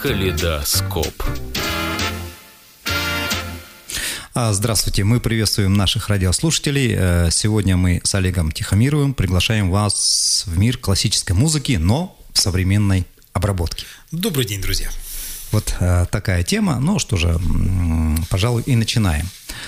Калейдоскоп. Здравствуйте, мы приветствуем наших радиослушателей. Сегодня мы с Олегом Тихомировым приглашаем вас в мир классической музыки, но в современной обработке. Добрый день, друзья. Вот такая тема. Ну что же, пожалуй, и начинаем.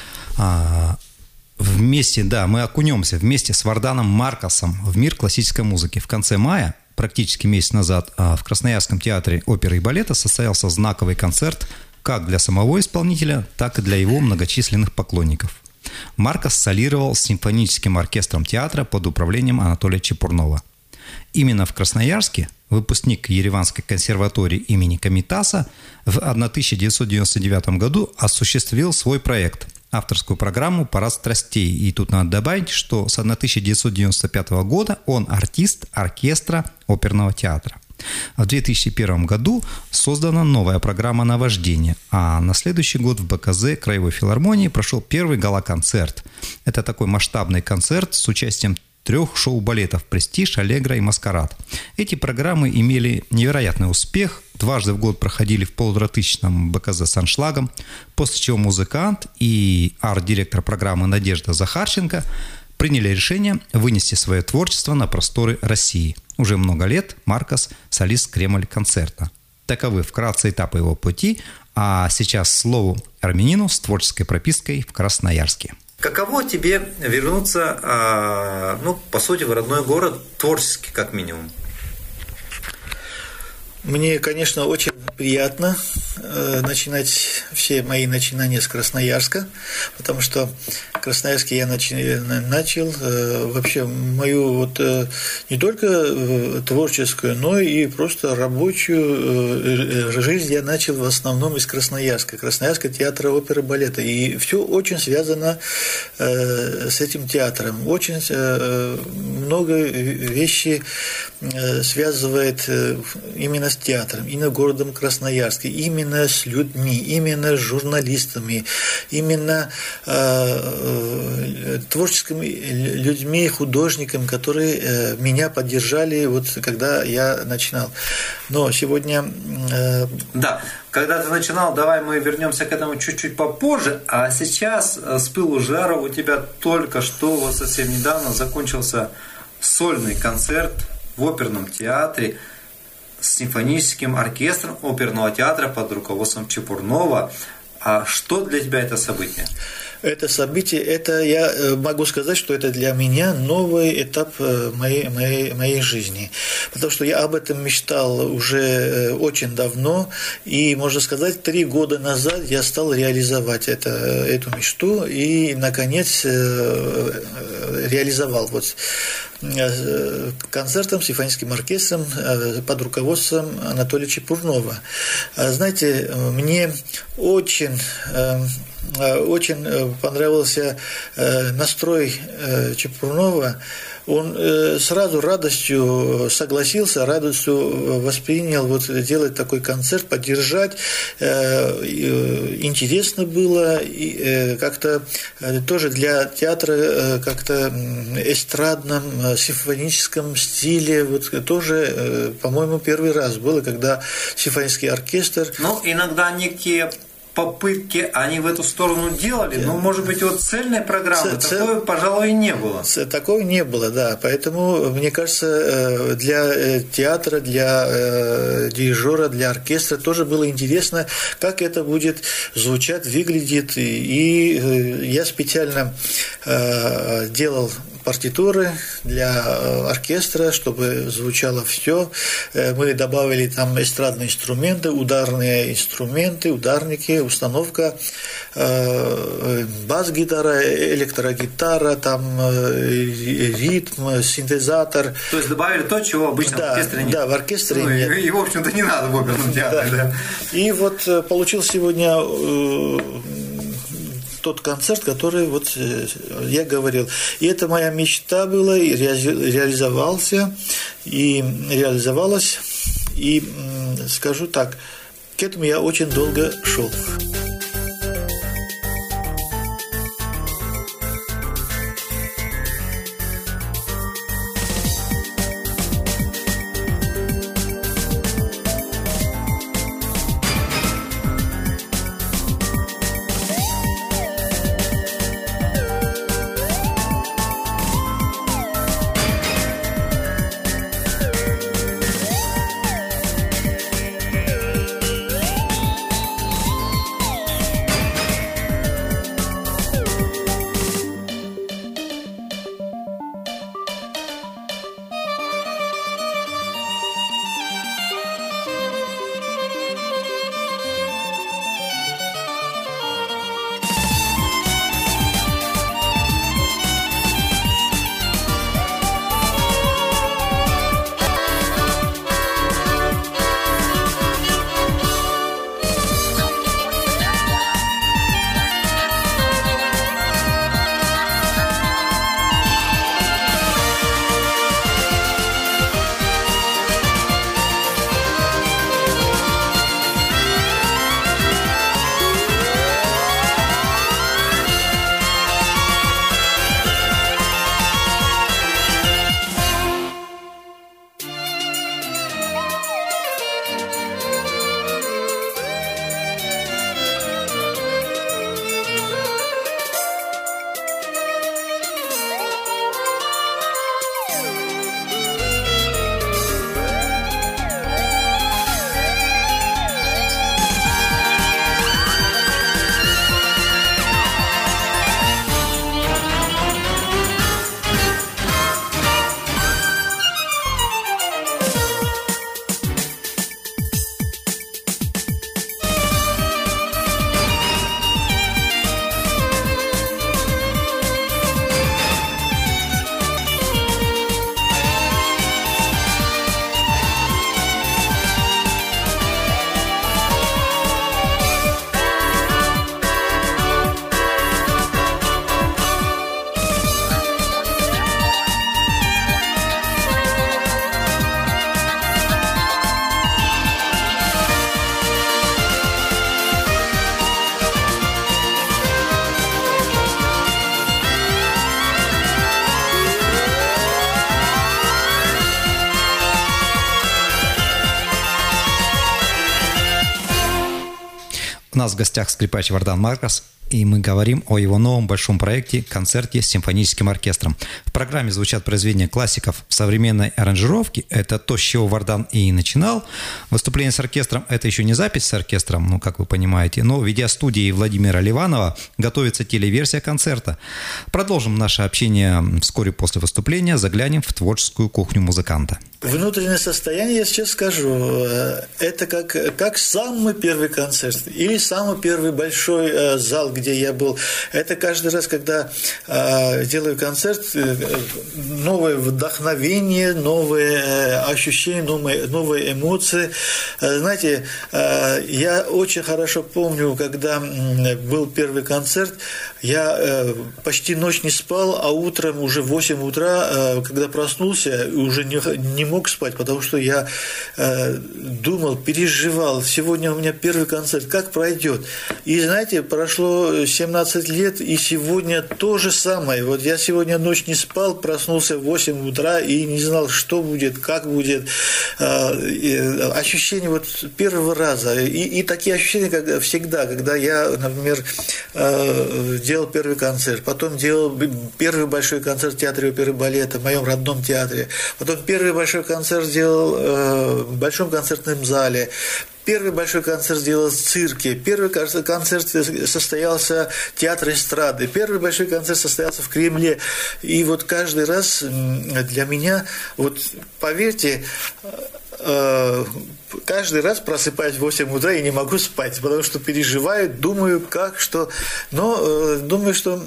Мы окунемся вместе с Варданом Маркосом в мир классической музыки. В конце мая, практически месяц назад, в Красноярском театре оперы и балета состоялся знаковый концерт как для самого исполнителя, так и для его многочисленных поклонников. Маркос солировал с симфоническим оркестром театра под управлением Анатолия Чепурнова. Именно в Красноярске выпускник Ереванской консерватории имени Комитаса в 1999 году осуществил свой проект – авторскую программу «Парад страстей». И тут надо добавить, что с 1995 года он артист оркестра оперного театра. В 2001 году создана новая программа «Наваждение», а на следующий год в БКЗ Краевой филармонии прошел первый гала-концерт. Это такой масштабный концерт с участием 3 шоу-балетов «Престиж», «Аллегро» и «Маскарад». Эти программы имели невероятный успех, дважды в год проходили в 1500-м БКЗ с аншлагом, после чего музыкант и арт-директор программы Надежда Захарченко приняли решение вынести свое творчество на просторы России. Уже много лет Маркос – солист Кремль-концерта. Таковы вкратце этапы его пути, а сейчас слово армянину с творческой пропиской в Красноярске. Каково тебе вернуться, по сути, в родной город творчески, как минимум? Мне, конечно, очень приятно начинать все мои начинания с Красноярска, потому что в Красноярске я начал вообще мою не только творческую, но и просто рабочую жизнь я начал в основном из Красноярска, Красноярского театра оперы и балета. И все очень связано с этим театром. Очень много вещей связывает именно с театром, именно городом Красноярске, именно с людьми, именно с журналистами, именно творческими людьми, художниками, которые меня поддержали, когда я начинал. Но сегодня... Да, когда ты начинал, давай мы вернемся к этому чуть-чуть попозже, а сейчас с пылу жару у тебя только что, совсем недавно закончился сольный концерт в оперном театре с симфоническим оркестром оперного театра под руководством Чепурнова. А что для тебя это событие? Это событие, я могу сказать, что это для меня новый этап моей жизни. Потому что я об этом мечтал уже очень давно. И, можно сказать, 3 года назад я стал реализовать эту мечту. И, наконец, реализовал концертом с симфоническим оркестром под руководством Анатолия Чепурнова. Знаете, мне очень понравился настрой Чепурнова. Он сразу радостью согласился, радостью воспринял делать такой концерт, поддержать. Интересно было, и как-то тоже для театра как-то эстрадном, симфоническом стиле. Тоже, по-моему, первый раз было, когда симфонический оркестр... Иногда некие попытки они в эту сторону делали, но, может быть, цельной программы такой, пожалуй, и не было. Такого не было, да. Поэтому, мне кажется, для театра, для дирижера, для оркестра тоже было интересно, как это будет звучать, выглядит. И я специально делал партитуры для оркестра, чтобы звучало все. Мы добавили там эстрадные инструменты, ударные инструменты, ударники, установка, бас-гитара, электрогитара, там ритм, синтезатор. То есть добавили то, чего обычно в оркестре нет. Да, в оркестре нет. И, в общем-то, не надо в оперном театре. Да. И получил сегодня тот концерт, который я говорил. И это моя мечта была, и реализовалась. И скажу так, к этому я очень долго шел. нас в гостях скрипач Вардан Маркас, и мы говорим о его новом большом проекте «Концерте с симфоническим оркестром». В программе звучат произведения классиков в современной аранжировке. Это то, с чего Вардан и начинал. Выступление с оркестром – это еще не запись с оркестром, ну, как вы понимаете, но в видеостудии Владимира Ливанова готовится телеверсия концерта. Продолжим наше общение вскоре после выступления, заглянем в творческую кухню музыканта. Внутреннее состояние, я сейчас скажу, это как самый первый концерт или самый первый большой зал, где я был. Это каждый раз, когда делаю концерт, новое вдохновение, новые ощущения, новые эмоции. Знаете, я очень хорошо помню, когда был первый концерт, я почти ночь не спал, а утром уже в 8 утра, когда проснулся, уже не мог спать, потому что я думал, переживал. Сегодня у меня первый концерт, как пройдет? И знаете, прошло 17 лет, и сегодня то же самое. Вот я сегодня ночь не спал, проснулся в 8 утра и не знал, что будет, как будет. Ощущение вот первого раза. И такие ощущения, как всегда, когда я, например, делал первый концерт, потом делал первый большой концерт в театре оперы и балета, в моем родном театре, потом первый большой концерт сделал в большом концертном зале. Первый большой концерт сделал в цирке, первый концерт состоялся в театре эстрады, первый большой концерт состоялся в Кремле. И вот каждый раз для меня, вот поверьте, каждый раз просыпаюсь в 8 утра и не могу спать, потому что переживаю, думаю, как, что. Но думаю, что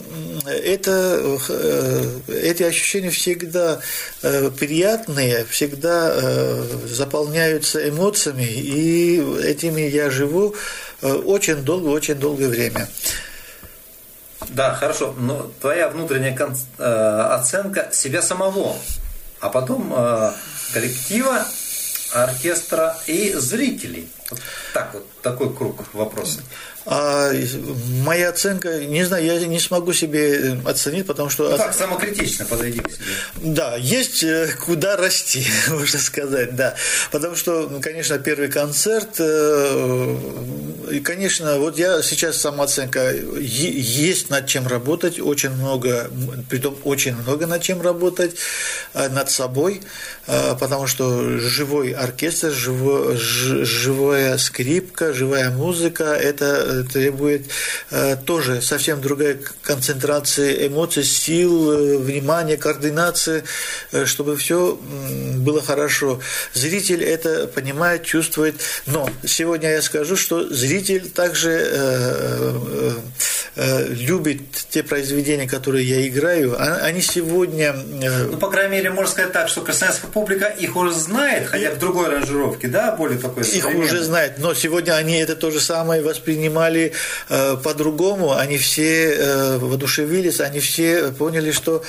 эти ощущения всегда приятные, всегда заполняются эмоциями, и этими я живу очень долгое время. Да, хорошо, но твоя внутренняя оценка себя самого, а потом коллектива, оркестра и зрителей. Вот так вот, такой круг вопросов. Моя оценка, не знаю, я не смогу себе оценить, потому что... Ну так, самокритично подойди к себе. Да, есть куда расти, можно сказать, да. Потому что, конечно, первый концерт, и, конечно, вот я сейчас самооценка, есть над чем работать, очень много, притом очень много над чем работать, над собой, потому что живой оркестр, живая скрипка, живая музыка, это требует тоже совсем другая концентрация эмоций, сил, внимания, координации, чтобы все было хорошо. Зритель это понимает, чувствует, но сегодня я скажу, что зритель также любит те произведения, которые я играю. Они сегодня... Ну, по крайней мере, можно сказать так, что красноярская публика их уже знает, хотя в другой аранжировке, да, более такой современной. Их уже знает, но сегодня они это то же самое воспринимали по-другому, они все воодушевились, они все поняли, что...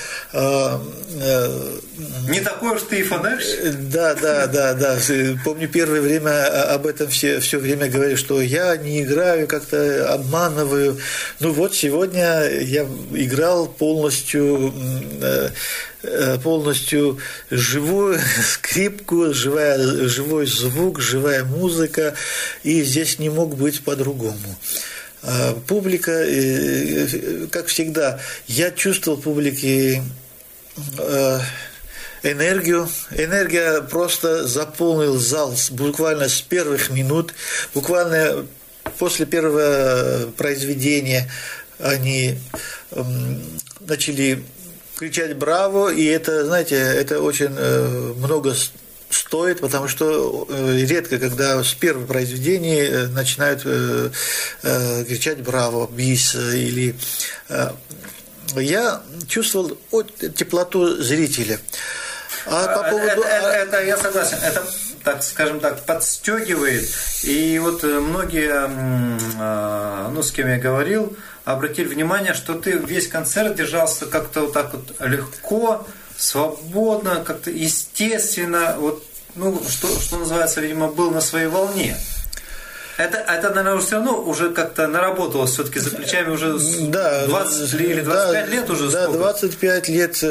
Не такой уж ты и фонарь. Да. Помню, первое время об этом все время говорили, что я не играю, как-то обманываю. Ну вот, сегодня я играл полностью живую скрипку, живой звук, живая музыка, и здесь не мог быть по-другому. Публика, как всегда, я чувствовал публики энергию. Энергия просто заполнила зал буквально с первых минут, буквально после первого произведения они начали кричать «Браво!», и это, знаете, это очень много стоит, потому что редко, когда с первого произведения начинают кричать «Браво!», «Бис!» или... Я чувствовал теплоту зрителя. Это я согласен, это, так скажем так, подстегивает. И вот многие, ну, с кем я говорил, обратили внимание, что ты весь концерт держался как-то вот так вот легко, свободно, как-то естественно, вот, ну, что называется, видимо, был на своей волне. Это, наверное, уже все равно уже как-то наработалось все-таки за плечами уже 20 или 25 лет уже. Да, 25 лет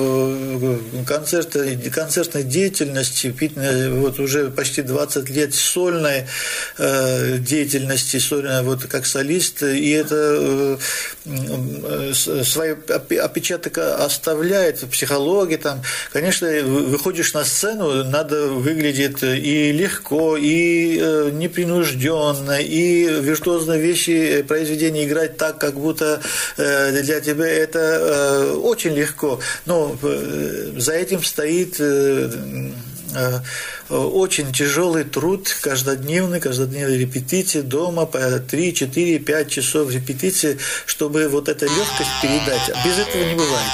концертной деятельности, вот уже почти 20 лет сольной деятельности, сольной, вот как солист, и это свой отпечаток оставляет в психологии. Там, конечно, выходишь на сцену, надо выглядеть и легко, и непринужденно, и виртуозные вещи, произведения играть так, как будто для тебя это очень легко. Но за этим стоит очень тяжелый труд, каждодневные репетиции дома по 3, 4, 5 часов репетиции, чтобы вот эту легкость передать. Без этого не бывает.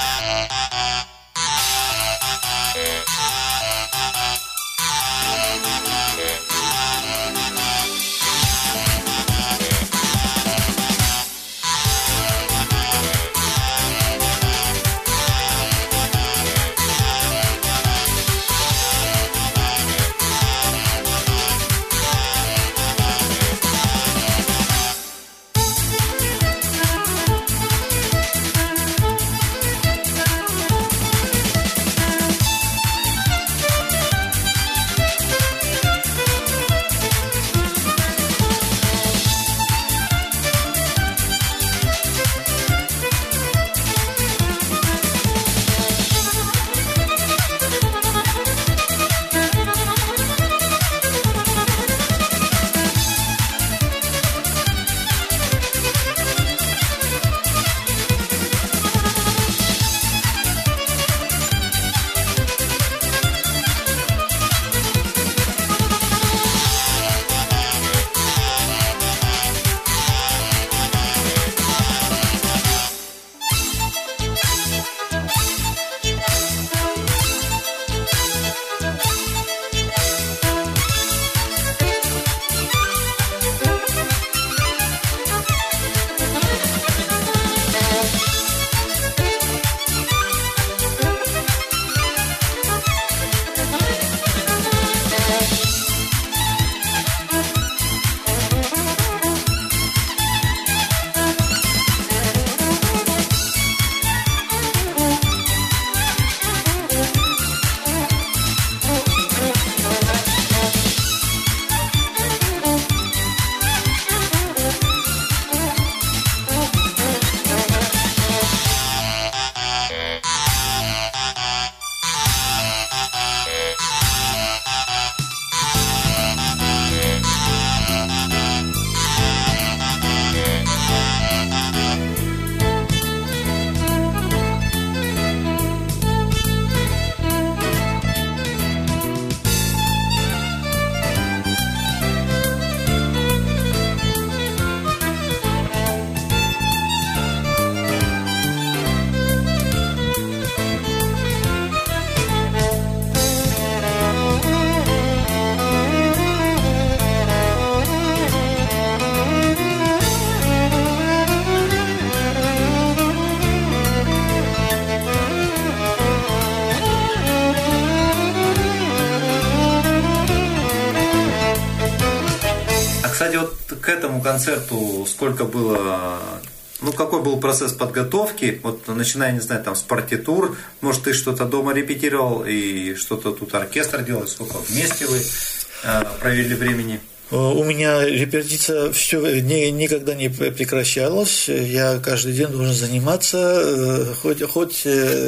Кстати, вот к этому концерту сколько было, ну какой был процесс подготовки, вот начиная, не знаю, там с партитур, может ты что-то дома репетировал и что-то тут оркестр делал, сколько вместе вы провели времени? У меня репетиция все никогда не прекращалась. Я каждый день должен заниматься хоть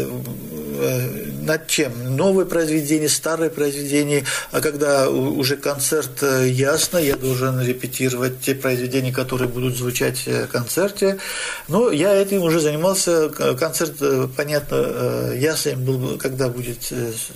над чем. Новые произведения, старые произведения. А когда уже концерт ясно, я должен репетировать те произведения, которые будут звучать в концерте. Но я этим уже занимался. Концерт, понятно, ясно был, когда будет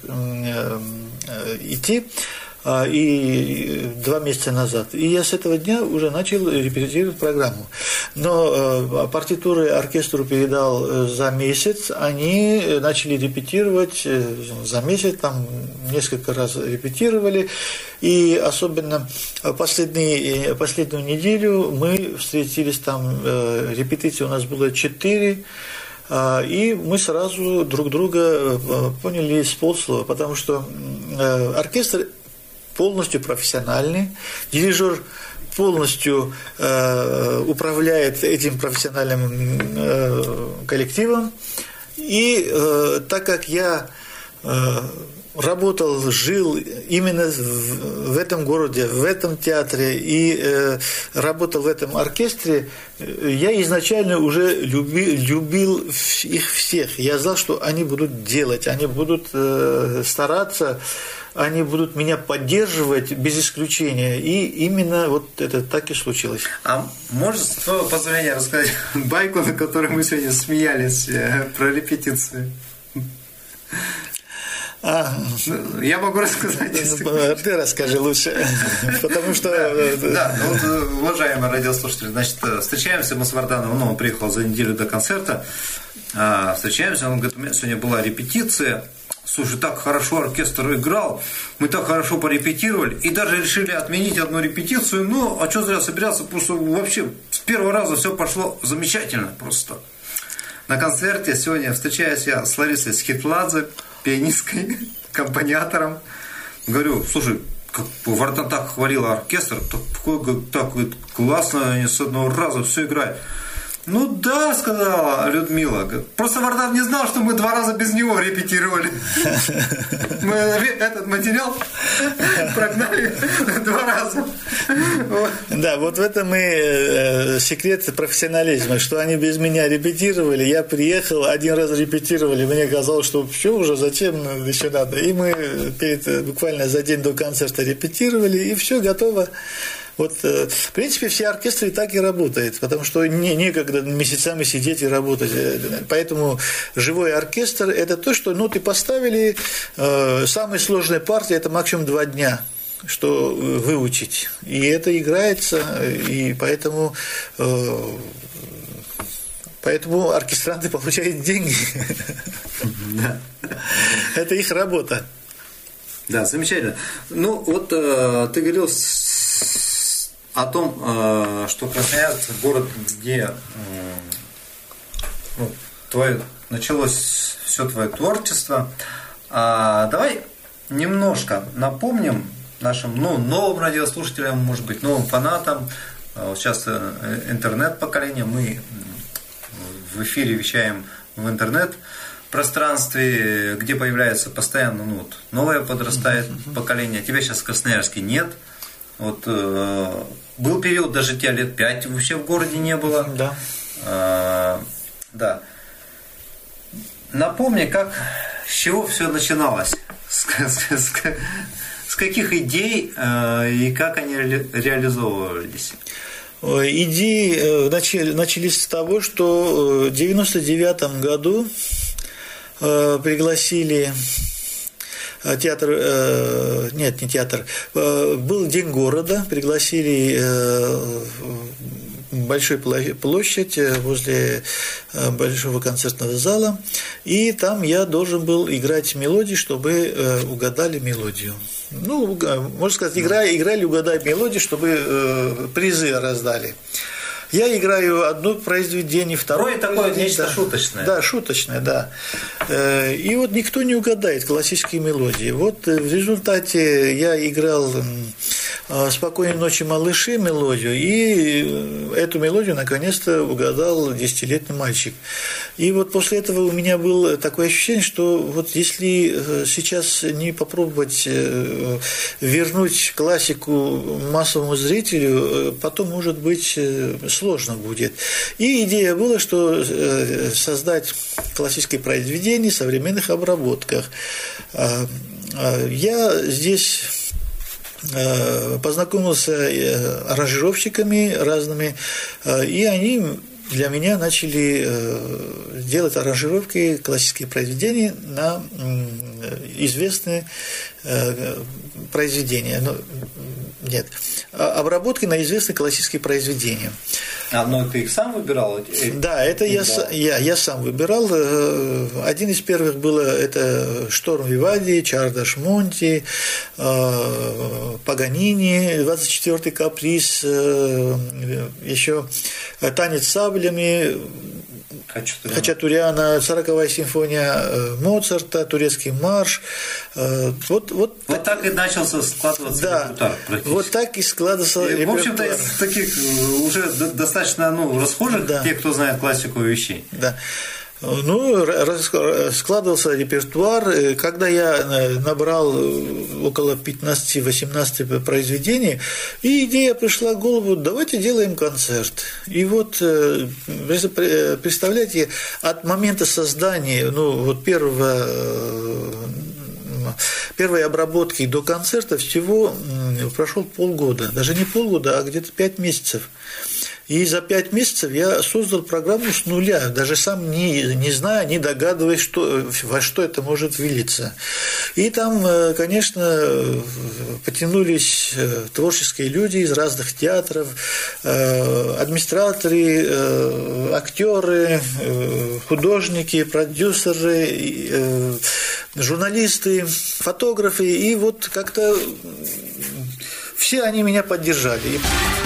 идти. И 2 месяца назад. И я с этого дня уже начал репетировать программу. Но партитуры оркестру передал за месяц, они начали репетировать за месяц, там несколько раз репетировали, и особенно последнюю неделю мы встретились, там репетиций у нас было 4, и мы сразу друг друга поняли с полслова, потому что оркестр полностью профессиональный, дирижер полностью управляет этим профессиональным коллективом. И так как я работал, жил именно в этом городе, в этом театре и работал в этом оркестре, я изначально уже любил их всех. Я знал, что они будут делать, они будут стараться, они будут меня поддерживать без исключения. И именно вот это так и случилось. А можешь, с твоего позволения, рассказать байку, на которой мы сегодня смеялись, про репетицию? Я могу рассказать. Ты расскажи лучше. Потому что... Да, вот, уважаемые радиослушатели, значит, встречаемся мы с Вардановым, он приехал за неделю до концерта, встречаемся, он говорит, у меня сегодня была репетиция, слушай, так хорошо оркестр играл, мы так хорошо порепетировали, и даже решили отменить одну репетицию, ну, а что зря собираться, просто вообще с первого раза все пошло замечательно просто. На концерте сегодня встречаюсь я с Ларисой Схитладзе, пианисткой, аккомпаниатором. Говорю, слушай, как Вардан так хвалил оркестр, так классно, они с одного раза все играют. Ну да, сказала Людмила. Просто Вардан не знал, что мы 2 раза без него репетировали. Мы этот материал прогнали 2 раза. Да, вот в этом и секрет профессионализма, что они без меня репетировали, я приехал, 1 раз репетировали, мне казалось, что все уже, зачем еще надо. И мы буквально за день до концерта репетировали, и все готово. Вот, в принципе, все оркестры так и работают, потому что некогда месяцами сидеть и работать. Поэтому живой оркестр – это то, что ноты поставили, самые сложные партии – это максимум 2 дня, что выучить. И это играется, и поэтому оркестранты получают деньги. Это их работа. Да, замечательно. Ну, вот ты говорил о том, что Красноярск – город, где началось все твое творчество. Давай немножко напомним нашим новым радиослушателям, может быть, новым фанатам. Вот сейчас интернет-поколение, мы в эфире вещаем в интернет-пространстве, где появляется постоянно новое подрастает поколение. Тебя сейчас в Красноярске нет. Вот был период, даже тебя лет 5 вообще в городе не было. Да. Да. Напомни, с чего все начиналось? С каких идей и как они реализовывались? Идеи начались с того, что в 1999 году пригласили театр, нет, не театр, был День города, пригласили большую площадь возле большого концертного зала, и там я должен был играть мелодии, чтобы угадали мелодию. Ну, можно сказать, играли, угадали мелодию, чтобы призы раздали. Я играю одно произведение, второе такое нечто шуточное. Да, шуточное, да. И вот никто не угадает классические мелодии. Вот в результате я играл «Спокойной ночи, малыши» мелодию, и эту мелодию наконец-то угадал 10-летний мальчик. И вот после этого у меня было такое ощущение, что вот если сейчас не попробовать вернуть классику массовому зрителю, потом, может быть, сложно будет. И идея была, что создать классические произведения в современных обработках. Я здесь познакомился с аранжировщиками разными, и они для меня начали делать аранжировки, классические произведения на известные произведения. Нет, обработки на известные классические произведения. Но ты их сам выбирал? Да, это я сам выбирал. Один из первых было это «Шторм Вивальди», «Чардаш Монти», «Паганини», «24-й каприз», еще «Танец саблями». Хачатуряна, 40-я симфония Моцарта, турецкий марш. Вот так и начался складываться репертуар практически. Вот так и складывался репертуар. В общем-то, из таких уже достаточно расхожих, те, кто знает классику вещей. Да. Складывался репертуар. Когда я набрал около 15-18 произведений, и идея пришла в голову: давайте делаем концерт. И вот, представляете, от момента создания, первой обработки до концерта всего прошел полгода. Даже не полгода, а где-то 5 месяцев. И за 5 месяцев я создал программу с нуля, даже сам не зная, не догадываясь, во что это может вылиться. И там, конечно, потянулись творческие люди из разных театров, администраторы, актеры, художники, продюсеры, журналисты, фотографы. И вот как-то все они меня поддержали.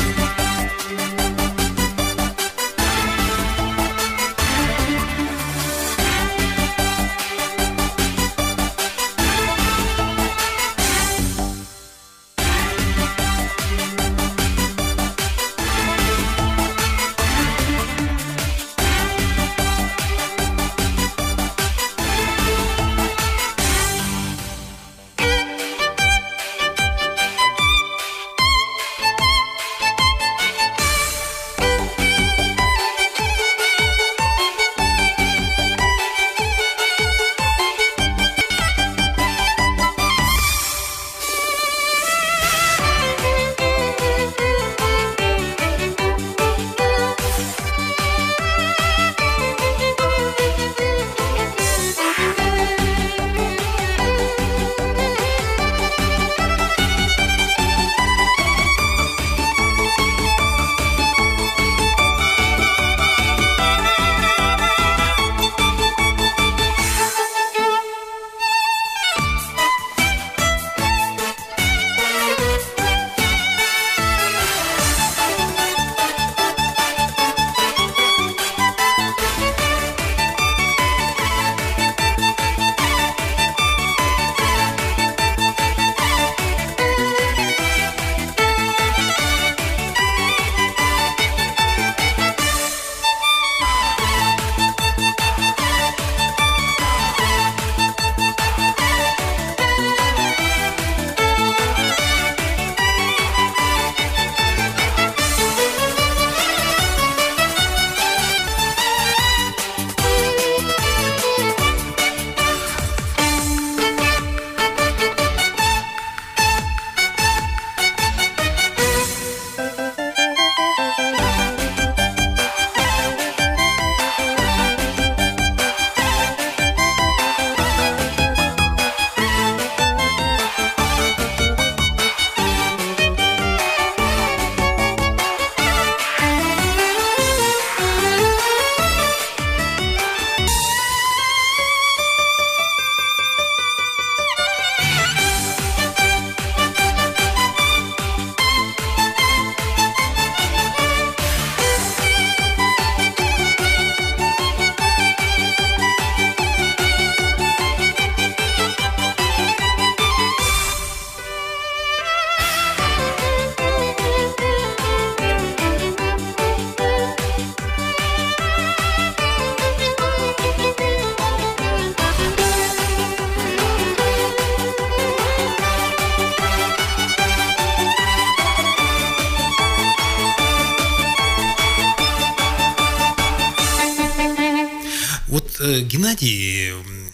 Геннадий,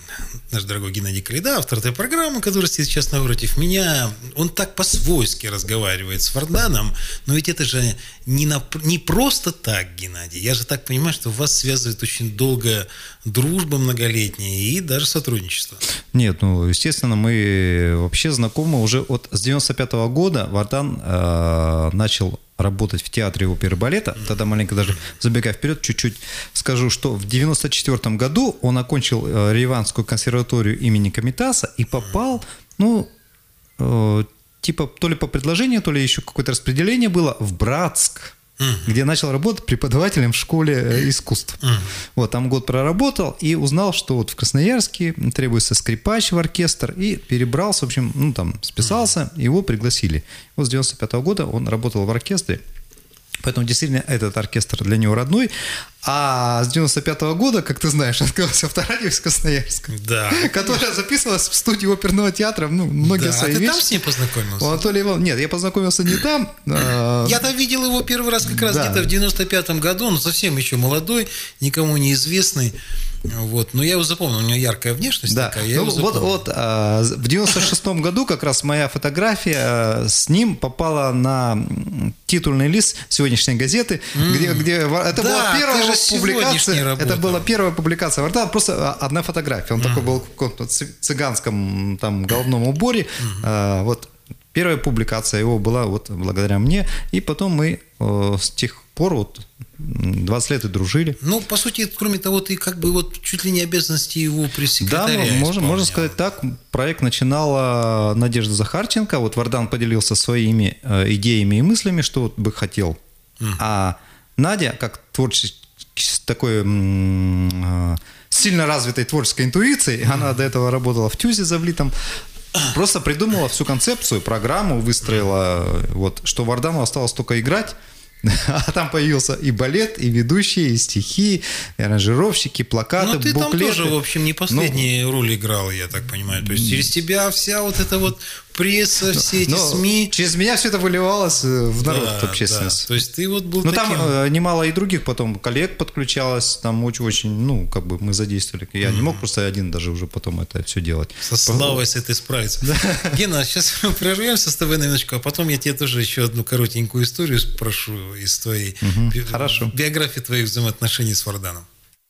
наш дорогой Геннадий Коляда, автор этой программы, который сидит сейчас напротив меня, он так по-свойски разговаривает с Варданом, но ведь это же не просто так, Геннадий. Я же так понимаю, что вас связывает очень долгая дружба многолетняя и даже сотрудничество. Нет, естественно, мы вообще знакомы уже с 95-го года. Вардан начал работать в театре оперы и балета. Тогда маленько даже забегая вперед, чуть-чуть скажу, что в 94 году он окончил Ереванскую консерваторию имени Комитаса и попал, типа то ли по предложению, то ли еще какое-то распределение было в Братск. где начал работать преподавателем в школе искусств. Вот, там год проработал и узнал, что вот в Красноярске требуется скрипач в оркестр, и перебрался, в общем, ну, там, списался, его пригласили. Вот с 95-го года он работал в оркестре, поэтому действительно этот оркестр для него родной. А с 95-го года, как ты знаешь, открылась авторадио из Красноярска, Да. которая записывалась в студии оперного театра, ну, многие свои А ты вещи. там с ним познакомился? У Анатолия Ивановича. Нет, я познакомился не там. Я-то видел его первый раз как раз где-то в 95-м году, он совсем еще молодой, никому не известный. Вот. Но я его запомнил, у него яркая внешность такая. Я его запомнил. Вот в 96-м году как раз моя фотография с ним попала на титульный лист сегодняшней газеты, где это была первая публикация. Это была первая публикация Вардана, просто одна фотография. Он такой был в каком-то цыганском там головном уборе. Вот первая публикация его была вот благодаря мне, и потом мы с тех пор вот 20 лет и дружили. Ну, по сути, кроме того, ты как бы вот чуть ли не обязанности его пресс-секретаря. Да, можно сказать так. Проект начинала Надежда Захарченко. Вот Вардан поделился своими идеями и мыслями, что вот бы хотел. А Надя, как творческий, такой сильно развитой творческой интуицией, она до этого работала в ТЮЗе Завлитом, просто придумала всю концепцию, программу выстроила, вот, что Вардану осталось только играть. А там появился и балет, и ведущие, и стихи, и аранжировщики, плакаты, буклеты. Ну, ты там тоже, в общем, не последнюю роль играл, я так понимаю. То есть через тебя вся вот эта вот пресса, все эти СМИ. Через меня все это выливалось в народ, в общественность. Да. То есть ты вот был таким... там немало и других потом коллег подключалось, там очень, ну, как бы мы задействовали. Я не мог просто один даже уже потом это все делать. Со славой с этой справиться. Да. Гена, сейчас мы прервемся с тобой на минуточку, а потом я тебе тоже еще одну коротенькую историю спрошу из твоей биографии, твоих взаимоотношений с Варданом.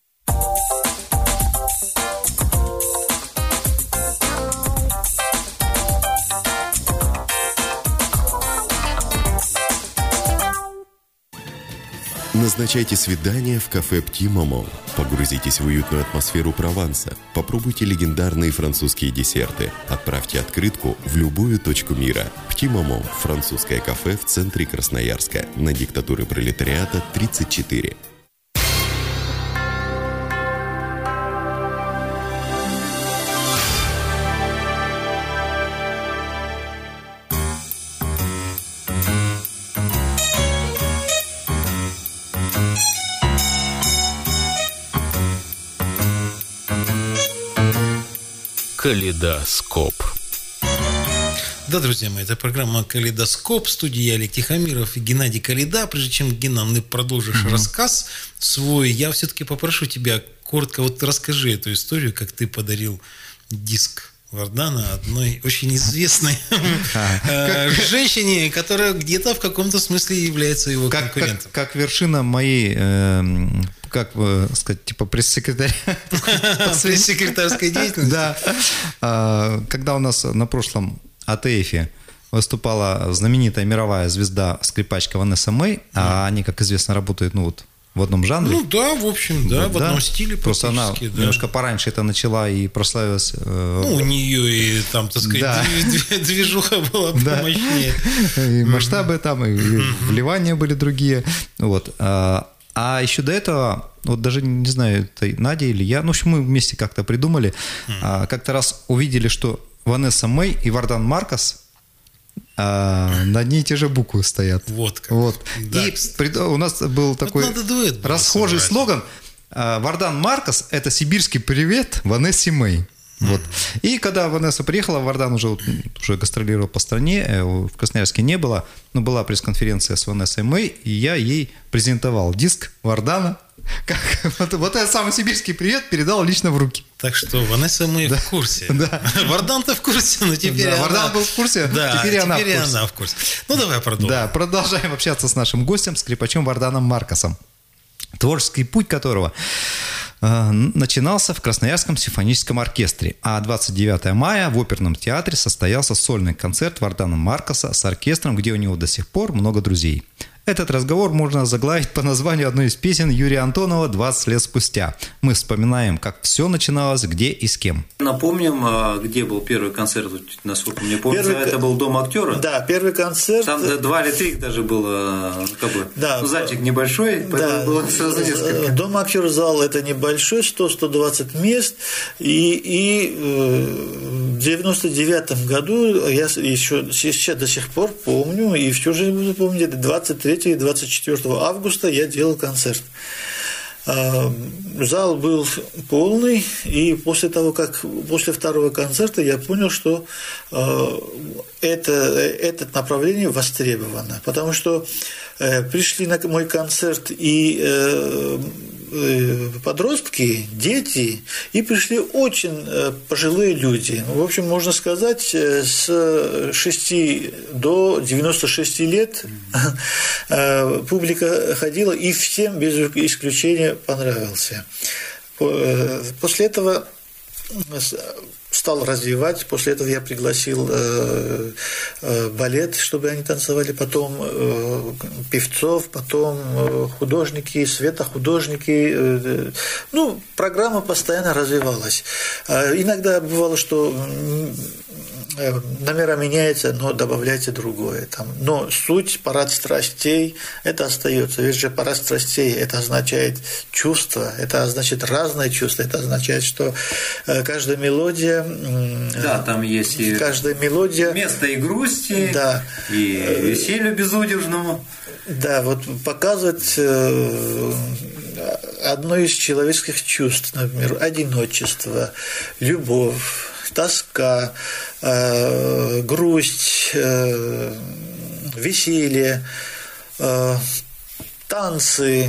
Назначайте свидание в кафе «Пти Мамо». Погрузитесь в уютную атмосферу Прованса. Попробуйте легендарные французские десерты. Отправьте открытку в любую точку мира. «Пти Мамо» – французское кафе в центре Красноярска. На Диктатуры пролетариата 34. Калейдоскоп. Да, друзья мои, это программа «Калейдоскоп», студия Олег Тихомиров и Геннадий Калейда. Прежде чем, Гена, ты продолжишь рассказ свой, я все-таки попрошу тебя коротко вот расскажи эту историю, как ты подарил диск Вардана одной очень известной женщине, которая где-то в каком-то смысле является его конкурентом. Как вершина моей, как сказать, типа пресс-секретаря. Пресс-секретарской деятельности. Да. Когда у нас на прошлом АТФе выступала знаменитая мировая звезда скрипачка Ванесса Мэй, а они, как известно, работают, ну вот, в одном жанре. Ну да, в общем, да, в одном стиле. Просто она немножко пораньше это начала и прославилась. Ну, у нее и там, так сказать, движуха была помощнее. И масштабы там, и вливания были другие. Вот. А еще до этого, вот даже не знаю, это Надя или я, ну, в общем, мы вместе как-то придумали, как-то раз увидели, что Ванесса Мэй и Вардан Маркос на одни и те же буквы стоят. Вот как. Вот. Да. И у нас был такой расхожий слоган: Вардан Маркос – это сибирский привет Ванессе Мэй. Вот. И когда Ванесса приехала, Вардан уже гастролировал по стране, в Красноярске не было, но была пресс-конференция с Ванессой Мэй, и я ей презентовал диск Вардана. Вот этот самый сибирский привет передал лично в руки. Так что Ванесса Мэй в курсе. Да. Вардан-то в курсе, но теперь она... Вардан был в курсе, теперь она в курсе. Ну, давай продолжим. Да, продолжаем общаться с нашим гостем, скрипачом Варданом Маркосом, творческий путь которого начинался в Красноярском симфоническом оркестре, а 29 мая в оперном театре состоялся сольный концерт Вардана Маркоса с оркестром, где у него до сих пор много друзей. Этот разговор можно заглавить по названию одной из песен Юрия Антонова «20 лет спустя». Мы вспоминаем, как все начиналось, где и с кем. Напомним, где был первый концерт, насколько мне помнится, это был Дом актера. Да, первый концерт. Там 2 или 3 даже было, как бы, да, зальчик небольшой, да, было сразу несколько. Дом актера зал это небольшой, 100-120 мест, и в 99 году, я еще сейчас до сих пор помню, и всю жизнь буду помнить, 23 и 24 августа я делал концерт. Зал был полный, и после второго концерта я понял, что это направление востребовано, потому что пришли на мой концерт и подростки, дети, и пришли очень пожилые люди. В общем, можно сказать, с 6 до 96 лет публика ходила, и всем без исключения понравился. После этого стал развивать, после этого я пригласил балет, чтобы они танцевали, потом певцов, потом художники, светохудожники. Ну, программа постоянно развивалась. Иногда бывало, что номера меняются, но добавляйте другое. Но суть, парад страстей, это остается. Ведь же парад страстей, это означает чувство, это значит разные чувства, это означает, что каждая мелодия... Да, там есть и каждая мелодия, место и грусти, да, и веселью безудержному. Да, вот показывать одно из человеческих чувств, например, одиночество, любовь, тоска, грусть, веселье, танцы,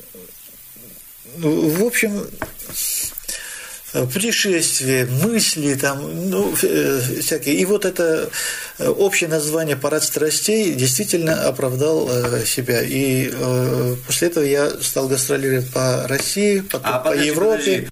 в общем, путешествия, мысли всякие. И вот это общее название «Парад страстей» действительно оправдал себя. И после этого я стал гастролировать по России, потом по Европе.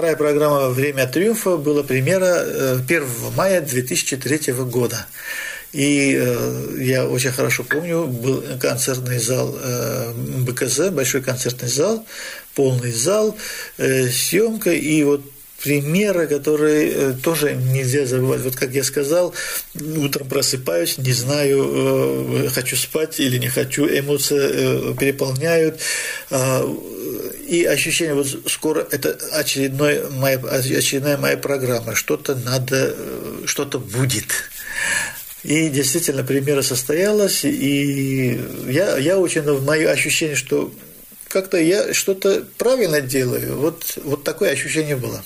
вторая программа «Время триумфа» была премьера 1 мая 2003 года. И я очень хорошо помню, был концертный зал БКЗ, большой концертный зал, полный зал, съемка, и вот примеры, которые тоже нельзя забывать. Вот как я сказал, утром просыпаюсь, не знаю, хочу спать или не хочу, эмоции переполняют. И ощущение, вот скоро это очередная моя программа, что-то надо, что-то будет. И действительно, премьера состоялась, и я очень, мое ощущение, что как-то я что-то правильно делаю, вот такое ощущение было.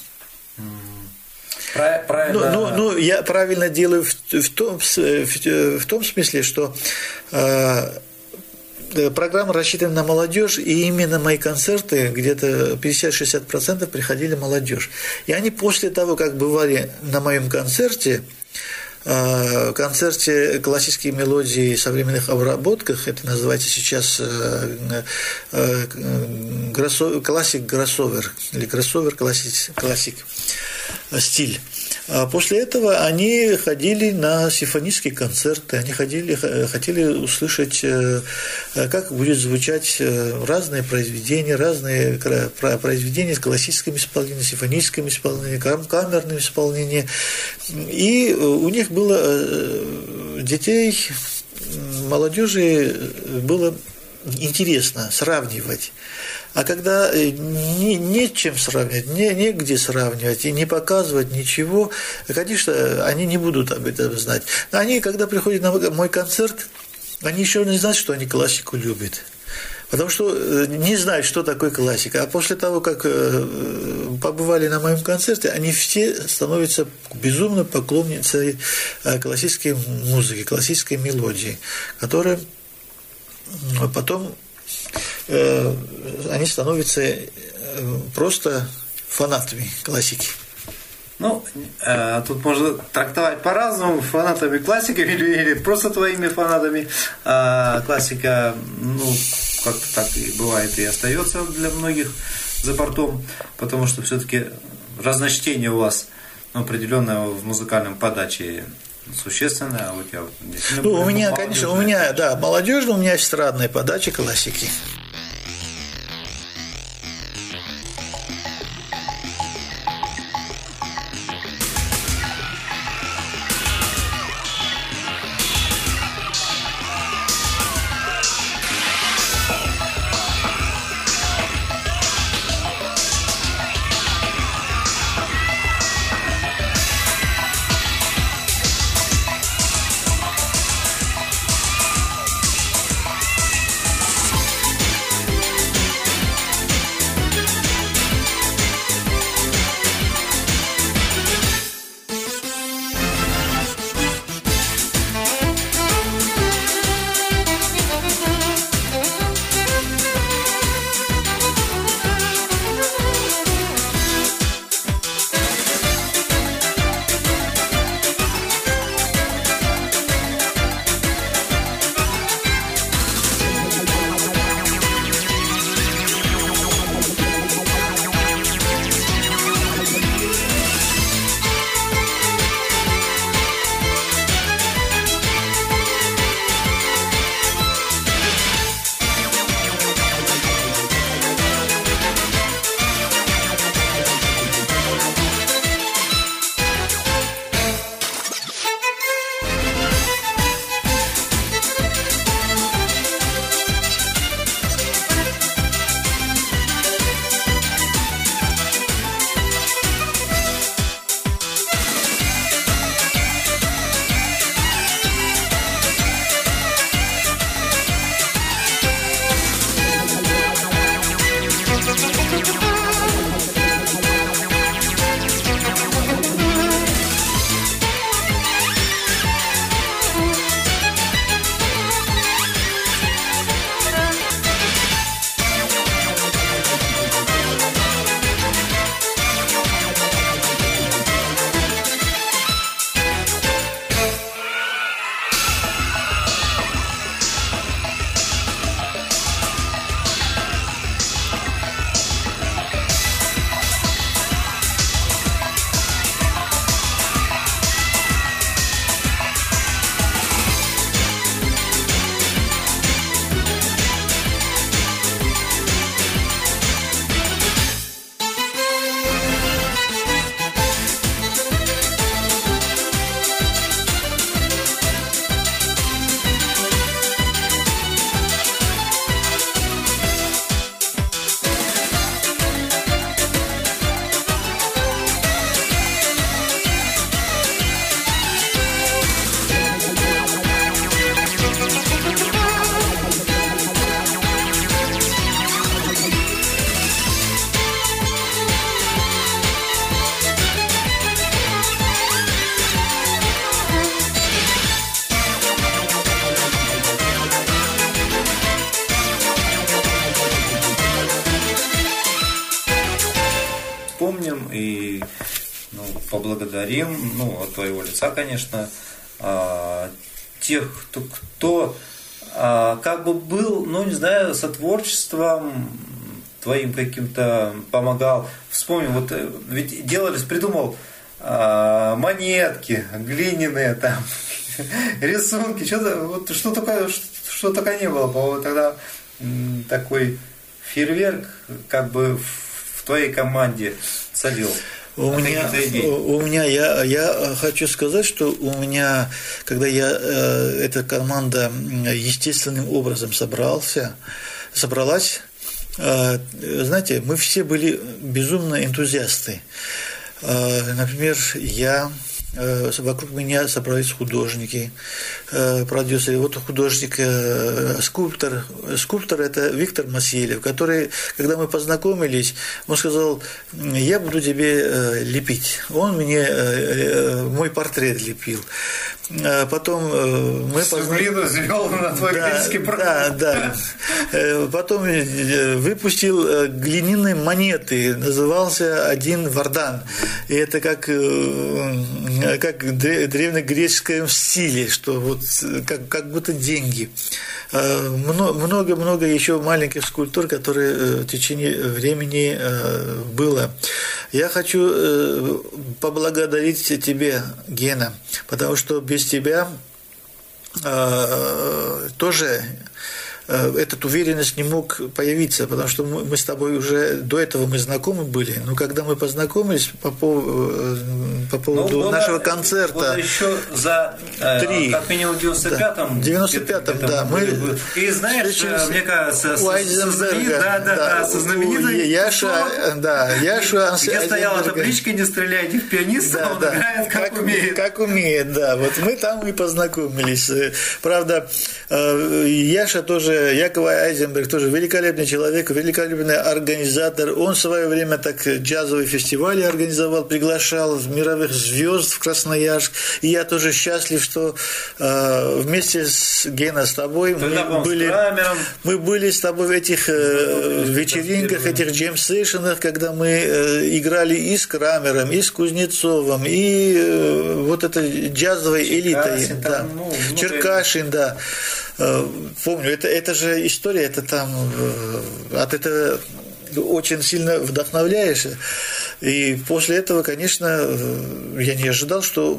Правильно. Ну, я правильно делаю в том смысле, что программа рассчитана на молодежь, и именно мои концерты, где-то 50-60% приходили молодежь. И они после того, как бывали на моем концерте классические мелодии в современных обработках, это называется сейчас классик кроссовер или кроссовер классик стиль. После этого они ходили на симфонические концерты, они хотели услышать, как будет звучать разные произведения с классическим исполнением, симфоническим исполнением, камерным исполнением. И у них было детей, молодежи было интересно сравнивать. А когда не чем сравнивать, негде сравнивать и не показывать ничего, конечно, они не будут об этом знать. Но они, когда приходят на мой концерт, они еще не знают, что они классику любят. Потому что не знают, что такое классика. А после того, как побывали на моем концерте, они все становятся безумно поклонницей классической музыки, классической мелодии, которая потом они становятся просто фанатами классики. Ну, тут можно трактовать по-разному, фанатами классики или просто твоими фанатами. Классика, ну, как-то так и бывает и остается для многих за бортом, потому что все-таки разночтение у вас определенное в музыкальном подаче существенное, а у тебя у меня, конечно, у меня, да, молодежная, у меня эстрадная подача классики. поздравим и поблагодарим, от твоего лица, конечно, тех, кто как бы был, сотворчеством твоим каким-то помогал. Вспомнил, ведь придумал монетки глиняные, там, рисунки, что только не было. По-моему, тогда такой фейерверк как бы в твоей команде царил. У меня, я хочу сказать, что у меня, когда эта команда естественным образом собралась, знаете, мы все были безумно энтузиасты. Например, вокруг меня собрались художники, продюсеры. Вот художник, скульптор это Виктор Масьелев, который, когда мы познакомились, он сказал: я буду тебе лепить. Он мне мой портрет лепил. Потом мы звел на твой греческий портрет. Да. Потом выпустил глиняные монеты, назывался один Вардан. И это как в древнегреческом стиле, что вот как будто деньги. Много еще маленьких скульптур, которые в течение времени было. Я хочу поблагодарить тебе, Гена, потому что без тебя тоже эта уверенность не мог появиться, потому что мы с тобой уже до этого мы знакомы были, но когда мы познакомились по поводу нашего концерта, еще за как минимум в 95-м. В 95-м, да. И знаешь, мне кажется, со знаменитой Яша, где стояла табличка «Не стреляйте в пианиста», он играет как умеет. Как умеет, да. Вот мы там и познакомились. Правда, Яша тоже, Яков Айзенберг, тоже великолепный человек, великолепный организатор. Он в свое время так джазовые фестивали организовал, приглашал мировых звезд в Красноярск. И я тоже счастлив, что вместе с Гена, с тобой мы были с тобой в этих вечеринках, этих джем-сейшенах, когда мы играли и с Крамером, и с Кузнецовым, и вот этой джазовой элитой. Черкашин, да. Помню, это же история, это там от этого очень сильно вдохновляешься. И после этого, конечно, я не ожидал, что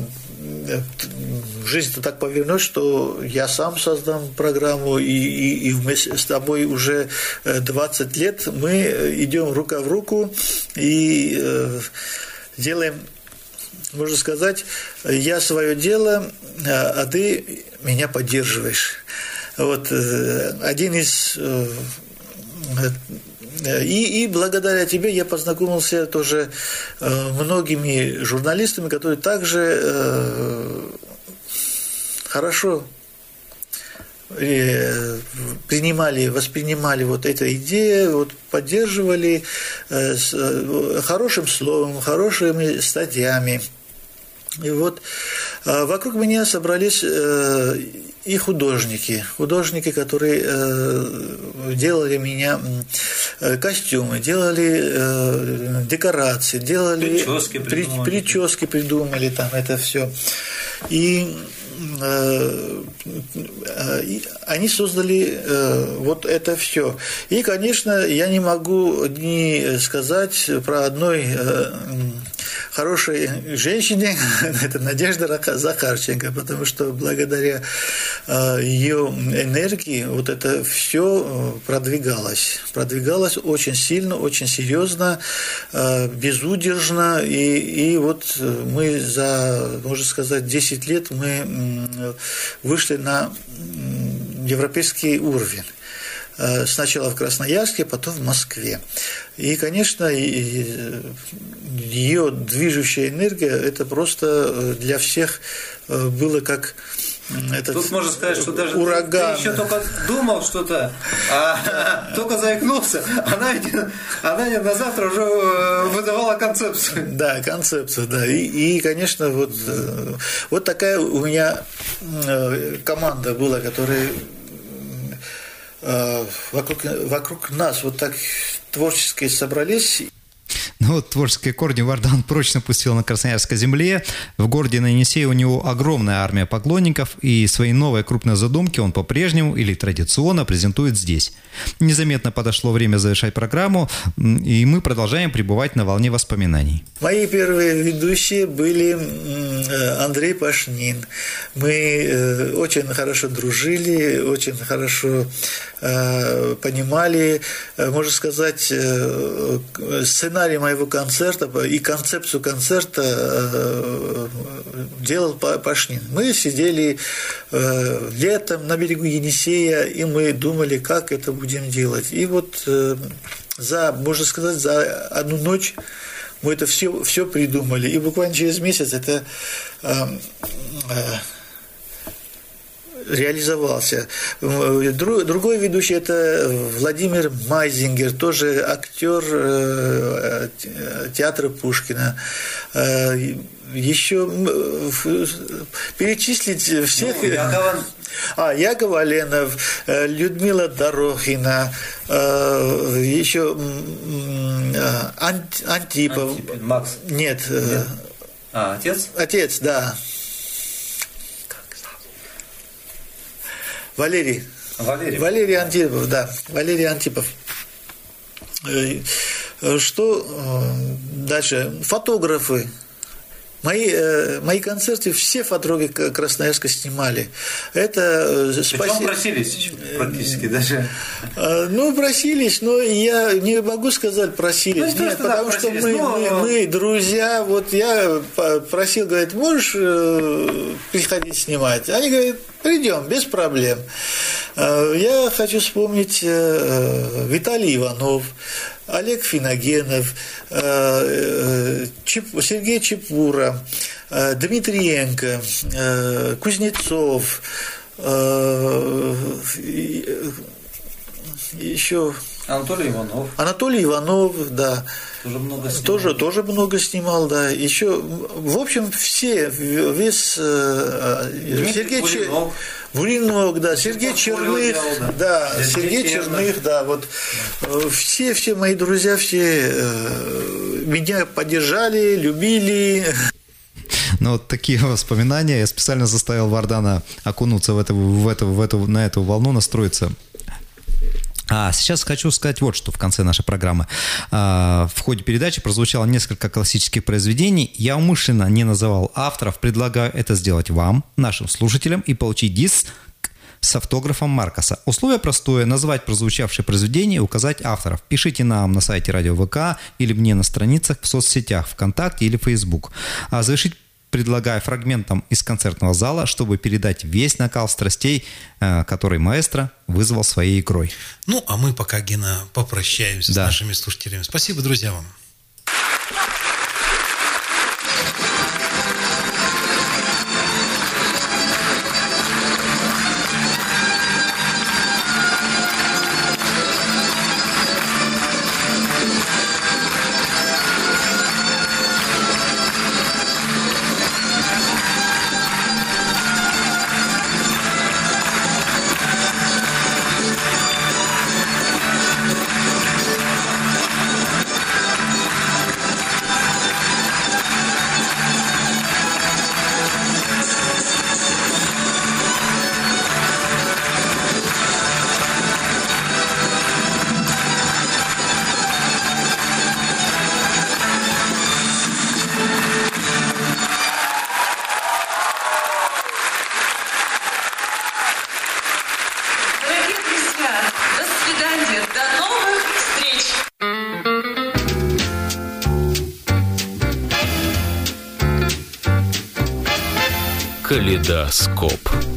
жизнь-то так повернет, что я сам создам программу, и вместе с тобой уже 20 лет мы идем рука в руку и делаем, можно сказать, я свое дело, а ты меня поддерживаешь. Вот один из... И благодаря тебе я познакомился тоже многими журналистами, которые также хорошо воспринимали вот эту идею, вот поддерживали хорошим словом, хорошими статьями. И вот вокруг меня собрались и художники, которые делали меня костюмы, делали декорации, делали прически придумали там это все. И они создали вот это все. И, конечно, я не могу не сказать про одной хорошей женщине, это Надежда Захарченко, потому что благодаря ее энергии вот это все продвигалось очень сильно, очень серьезно, безудержно, и вот мы за, можно сказать, 10 лет мы вышли на европейский уровень. Сначала в Красноярске, потом в Москве. И, конечно, ее движущая энергия, это просто для всех было как этот тут можно сказать, что даже ураган. Ты еще только думал что-то, а только заикнулся, она на завтра уже выдавала концепцию. Да, концепцию, да. И конечно, вот такая у меня команда была, которая вокруг нас вот так творчески собрались. Но вот творческие корни Вардан прочно пустил на красноярской земле. В городе на Енисее у него огромная армия поклонников, и свои новые крупные задумки он по-прежнему или традиционно презентует здесь. Незаметно подошло время завершать программу, и мы продолжаем пребывать на волне воспоминаний. Мои первые ведущие были Андрей Пашнин. Мы очень хорошо дружили, очень хорошо понимали, можно сказать, сценарий моего концерта и концепцию концерта делал Пашнин. Мы сидели летом на берегу Енисея, и мы думали, как это будем делать. И вот можно сказать, за одну ночь мы это все придумали. И буквально через месяц это реализовался. Другой ведущий – это Владимир Майзингер, тоже актер театра Пушкина. Еще перечислить всех… Яков Оленов, Людмила Дорохина, еще Антипов. Макс? Нет. Отец? Отец, да. Валерий Антипов, да. Валерий Антипов. Что дальше? Фотографы. Мои концерты все фотографы Красноярска снимали. Это просились практически даже. Просились, но я не могу сказать просились. Нет, потому что мы друзья. Вот я просил, говорит, можешь приходить снимать? Они говорят, придем, без проблем. Я хочу вспомнить Виталий Иванов, Олег Финогенов, Сергей Чепура, Дмитриенко, Кузнецов, еще Анатолий Иванов, да. Тоже много снимал, да. Еще, в общем, весь Сергей Буринок, да, Сергей Черных, да, Сергей Черных, да, вот все мои друзья, все меня поддержали, любили. Ну, вот такие воспоминания. Я специально заставил Вардана окунуться на эту волну, настроиться. Сейчас хочу сказать вот что в конце нашей программы. В ходе передачи прозвучало несколько классических произведений. Я умышленно не называл авторов. Предлагаю это сделать вам, нашим слушателям, и получить диск с автографом Маркоса. Условие простое. Назвать прозвучавшее произведение и указать авторов. Пишите нам на сайте Радио ВК или мне на страницах в соцсетях ВКонтакте или Facebook. Завершить предлагаю фрагментом из концертного зала, чтобы передать весь накал страстей, который маэстро вызвал своей игрой. А мы пока, Гена, попрощаемся с нашими слушателями. Спасибо, друзья, вам. Калейдоскоп.